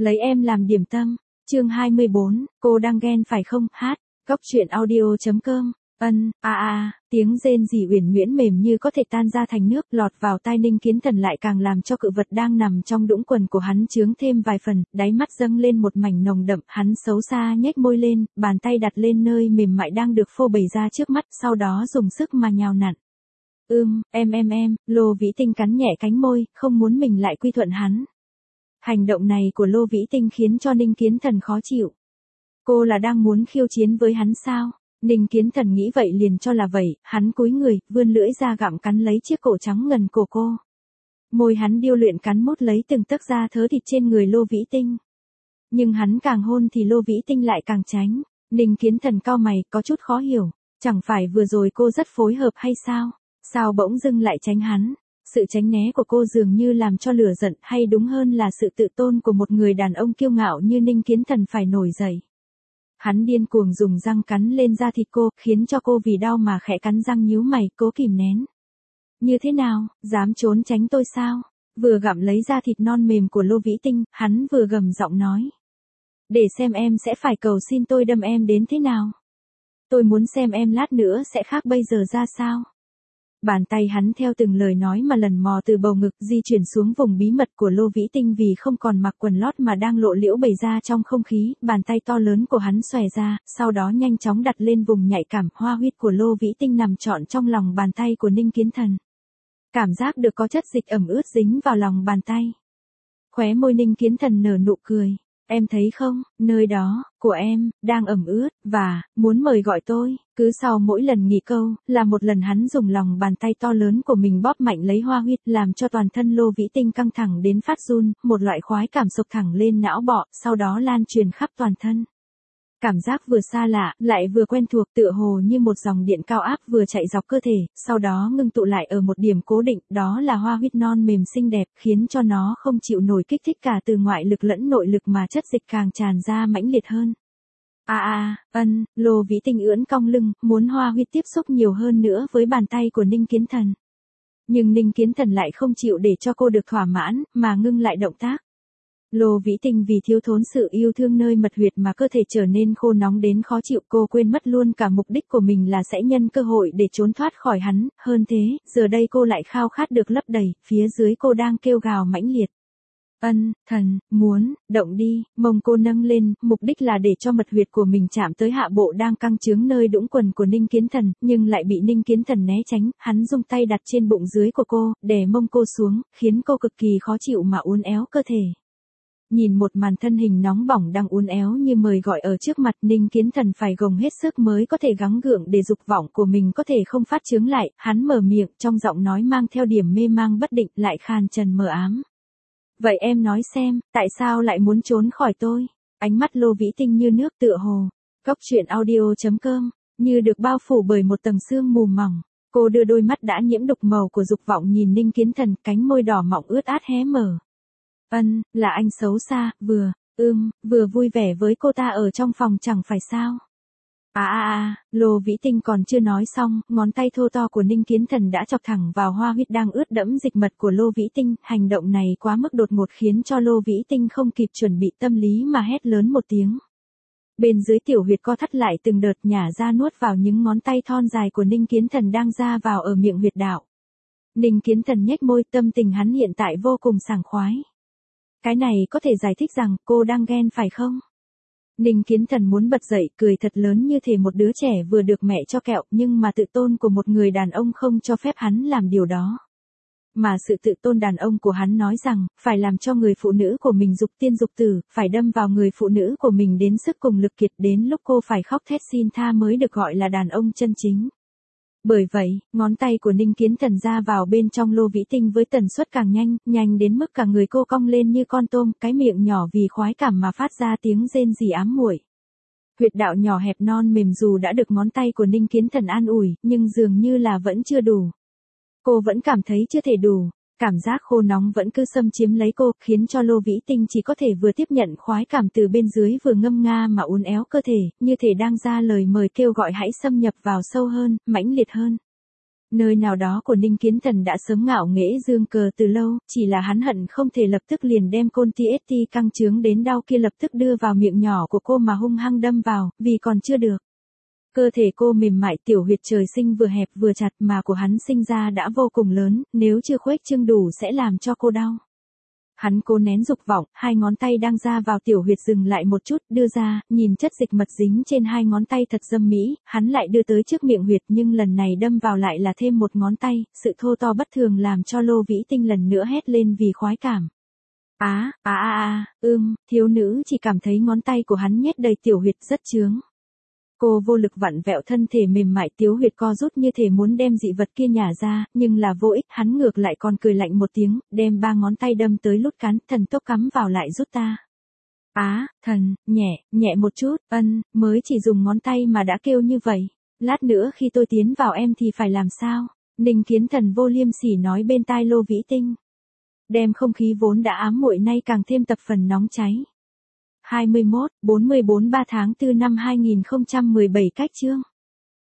Lấy em làm điểm tâm. Chương 24, cô đang ghen phải không? Hát. Góc truyện audio.com. Tiếng rên rỉ uyển nhuyễn mềm như có thể tan ra thành nước lọt vào tai Ninh Kiến Thần lại càng làm cho cự vật đang nằm trong đũng quần của hắn chướng thêm vài phần, đáy mắt dâng lên một mảnh nồng đậm, hắn xấu xa nhếch môi lên, bàn tay đặt lên nơi mềm mại đang được phô bày ra trước mắt, sau đó dùng sức mà nhào nặn. Em, Lô Vĩ Tinh cắn nhẹ cánh môi, không muốn mình lại quy thuận hắn. Hành động này của Lô Vĩ Tinh khiến cho Ninh Kiến Thần khó chịu. Cô là đang muốn khiêu chiến với hắn sao? Ninh Kiến Thần nghĩ vậy liền cho là vậy, hắn cúi người, vươn lưỡi ra gặm cắn lấy chiếc cổ trắng ngần của cô. Môi hắn điêu luyện cắn mút lấy từng tấc da thớ thịt trên người Lô Vĩ Tinh. Nhưng hắn càng hôn thì Lô Vĩ Tinh lại càng tránh. Ninh Kiến Thần cau mày, có chút khó hiểu. Chẳng phải vừa rồi cô rất phối hợp hay sao? Sao bỗng dưng lại tránh hắn? Sự tránh né của cô dường như làm cho lửa giận, hay đúng hơn là sự tự tôn của một người đàn ông kiêu ngạo như Ninh Kiến Thần phải nổi dậy. Hắn điên cuồng dùng răng cắn lên da thịt cô, khiến cho cô vì đau mà khẽ cắn răng nhíu mày, cố kìm nén. Như thế nào, dám trốn tránh tôi sao? Vừa gặm lấy da thịt non mềm của Lô Vĩ Tinh, hắn vừa gầm giọng nói. Để xem em sẽ phải cầu xin tôi đâm em đến thế nào. Tôi muốn xem em lát nữa sẽ khác bây giờ ra sao. Bàn tay hắn theo từng lời nói mà lần mò từ bầu ngực di chuyển xuống vùng bí mật của Lô Vĩ Tinh vì không còn mặc quần lót mà đang lộ liễu bày ra trong không khí, bàn tay to lớn của hắn xòe ra, sau đó nhanh chóng đặt lên vùng nhạy cảm, hoa huyết của Lô Vĩ Tinh nằm trọn trong lòng bàn tay của Ninh Kiến Thần. Cảm giác được có chất dịch ẩm ướt dính vào lòng bàn tay. Khóe môi Ninh Kiến Thần nở nụ cười. Em thấy không, nơi đó, của em, đang ẩm ướt, và, muốn mời gọi tôi. Cứ sau mỗi lần nghỉ câu, là một lần hắn dùng lòng bàn tay to lớn của mình bóp mạnh lấy hoa huyết, làm cho toàn thân Lô Vĩ Tinh căng thẳng đến phát run, một loại khoái cảm sộc thẳng lên não bọ, sau đó lan truyền khắp toàn thân. Cảm giác vừa xa lạ, lại vừa quen thuộc, tựa hồ như một dòng điện cao áp vừa chạy dọc cơ thể, sau đó ngưng tụ lại ở một điểm cố định, đó là hoa huyết non mềm xinh đẹp, khiến cho nó không chịu nổi kích thích cả từ ngoại lực lẫn nội lực mà chất dịch càng tràn ra mãnh liệt hơn. Lô Vĩ Tinh ưỡn cong lưng, muốn hoa huyết tiếp xúc nhiều hơn nữa với bàn tay của Ninh Kiến Thần. Nhưng Ninh Kiến Thần lại không chịu để cho cô được thỏa mãn, mà ngưng lại động tác. Lô Vĩ Tinh vì thiếu thốn sự yêu thương nơi mật huyệt mà cơ thể trở nên khô nóng đến khó chịu, cô quên mất luôn cả mục đích của mình là sẽ nhân cơ hội để trốn thoát khỏi hắn, hơn thế, giờ đây cô lại khao khát được lấp đầy, phía dưới cô đang kêu gào mãnh liệt. Thần, muốn, động đi, mông cô nâng lên, mục đích là để cho mật huyệt của mình chạm tới hạ bộ đang căng trướng nơi đũng quần của Ninh Kiến Thần, nhưng lại bị Ninh Kiến Thần né tránh, hắn dùng tay đặt trên bụng dưới của cô, đè mông cô xuống, khiến cô cực kỳ khó chịu mà uốn éo cơ thể. Nhìn một màn thân hình nóng bỏng đang uốn éo như mời gọi ở trước mặt, Ninh Kiến Thần phải gồng hết sức mới có thể gắng gượng để dục vọng của mình có thể không phát chướng lại, hắn mở miệng, trong giọng nói mang theo điểm mê mang bất định, lại khan trần mờ ám. Vậy em nói xem, tại sao lại muốn trốn khỏi tôi? Ánh mắt Lô Vĩ Tinh như nước tựa hồ. Góc truyện audio.com, như được bao phủ bởi một tầng sương mù mỏng. Cô đưa đôi mắt đã nhiễm đục màu của dục vọng nhìn Ninh Kiến Thần, cánh môi đỏ mọng ướt át hé mở. Là anh xấu xa, vừa vui vẻ với cô ta ở trong phòng chẳng phải sao? Lô Vĩ Tinh còn chưa nói xong, ngón tay thô to của Ninh Kiến Thần đã chọc thẳng vào hoa huyết đang ướt đẫm dịch mật của Lô Vĩ Tinh, hành động này quá mức đột ngột khiến cho Lô Vĩ Tinh không kịp chuẩn bị tâm lý mà hét lớn một tiếng. Bên dưới tiểu huyệt co thắt lại từng đợt nhả ra nuốt vào những ngón tay thon dài của Ninh Kiến Thần đang ra vào ở miệng huyệt đạo. Ninh Kiến Thần nhếch môi, tâm tình hắn hiện tại vô cùng sảng khoái. Cái này có thể giải thích rằng cô đang ghen phải không? Ninh Kiến Thần muốn bật dậy, cười thật lớn như thể một đứa trẻ vừa được mẹ cho kẹo, nhưng mà tự tôn của một người đàn ông không cho phép hắn làm điều đó. Mà sự tự tôn đàn ông của hắn nói rằng, phải làm cho người phụ nữ của mình dục tiên dục tử, phải đâm vào người phụ nữ của mình đến sức cùng lực kiệt, đến lúc cô phải khóc thét xin tha mới được gọi là đàn ông chân chính. Bởi vậy, ngón tay của Ninh Kiến Thần ra vào bên trong Lô Vĩ Tinh với tần suất càng nhanh đến mức cả người cô cong lên như con tôm, cái miệng nhỏ vì khoái cảm mà phát ra tiếng rên rỉ ám muội. Huyệt đạo nhỏ hẹp non mềm dù đã được ngón tay của Ninh Kiến Thần an ủi, nhưng dường như là vẫn chưa đủ. Cô vẫn cảm thấy chưa thể đủ. Cảm giác khô nóng vẫn cứ xâm chiếm lấy cô, khiến cho Lô Vĩ Tinh chỉ có thể vừa tiếp nhận khoái cảm từ bên dưới vừa ngâm nga mà uốn éo cơ thể, như thể đang ra lời mời kêu gọi hãy xâm nhập vào sâu hơn, mãnh liệt hơn. Nơi nào đó của Ninh Kiến Thần đã sớm ngạo nghễ dương cờ từ lâu, chỉ là hắn hận không thể lập tức liền đem côn TST căng trướng đến đau kia lập tức đưa vào miệng nhỏ của cô mà hung hăng đâm vào, vì còn chưa được. Cơ thể cô mềm mại, tiểu huyệt trời sinh vừa hẹp vừa chặt mà của hắn sinh ra đã vô cùng lớn, nếu chưa khuếch trương đủ sẽ làm cho cô đau. Hắn cố nén dục vọng, hai ngón tay đang ra vào tiểu huyệt dừng lại một chút, đưa ra, nhìn chất dịch mật dính trên hai ngón tay thật dâm mỹ, hắn lại đưa tới trước miệng huyệt nhưng lần này đâm vào lại là thêm một ngón tay, sự thô to bất thường làm cho Lô Vĩ Tinh lần nữa hét lên vì khoái cảm. Thiếu nữ chỉ cảm thấy ngón tay của hắn nhét đầy tiểu huyệt rất chướng. Cô vô lực vặn vẹo thân thể mềm mại, tiểu huyệt co rút như thể muốn đem dị vật kia nhả ra, nhưng là vô ích, hắn ngược lại còn cười lạnh một tiếng, đem ba ngón tay đâm tới lút cán, thần tốc cắm vào lại rút ta. Thần, nhẹ một chút, mới chỉ dùng ngón tay mà đã kêu như vậy. Lát nữa khi tôi tiến vào em thì phải làm sao? Ninh Kiến Thần vô liêm sỉ nói bên tai Lô Vĩ Tinh. Đem không khí vốn đã ám muội nay càng thêm tập phần nóng cháy. 21, 44 3 tháng 4 năm 2017 cách chương.